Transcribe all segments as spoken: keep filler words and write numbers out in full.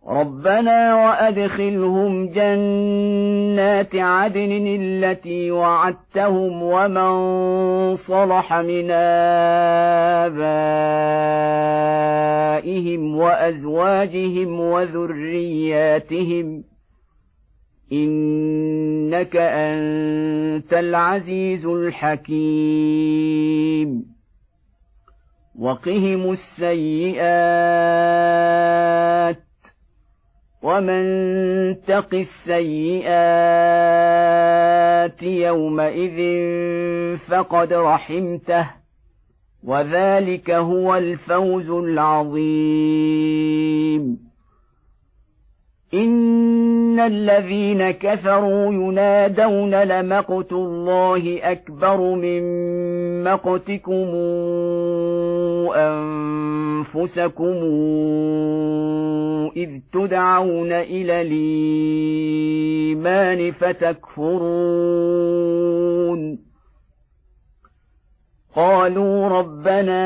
ربنا وأدخلهم جنات عدن التي وعدتهم ومن صلح من آبائهم وأزواجهم وذرياتهم إنك أنت العزيز الحكيم وقهم السيئات ومن تق السيئات يومئذ فقد رحمته وذلك هو الفوز العظيم إن الذين كفروا ينادون لمقت الله أكبر من مقتكم أنفسكم إذ تدعون إلى الإيمان فتكفرون قالوا ربنا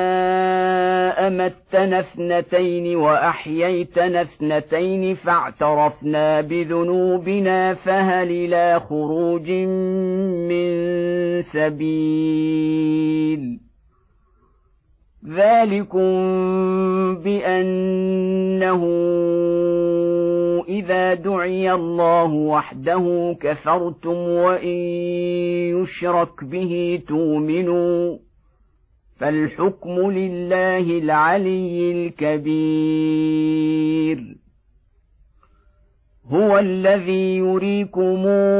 أمتنا اثنتين وأحييتنا اثنتين فاعترفنا بذنوبنا فهل إلى خروج من سبيل ذلكم بأنه إذا دعي الله وحده كفرتم وإن يشرك به تؤمنوا فالحكم لله العلي الكبير هو الذي يريكم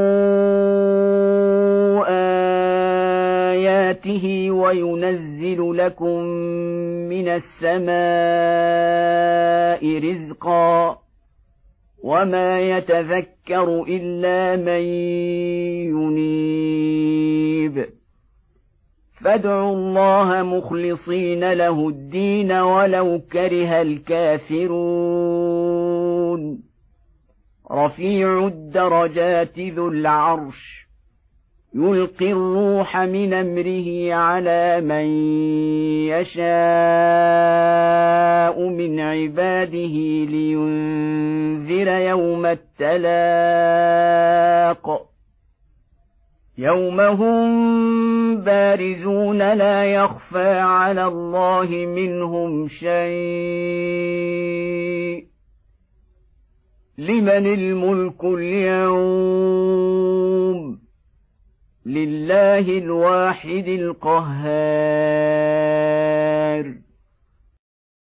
آياته وينزل لكم من السماء رزقا وما يتذكر إلا من ينيب فادعوا الله مخلصين له الدين ولو كره الكافرون رفيع الدرجات ذو العرش يلقي الروح من أمره على من يشاء من عباده لينذر يوم التلاق يوم هم بارزون لا يخفى على الله منهم شيء لمن الملك اليوم لله الواحد القهار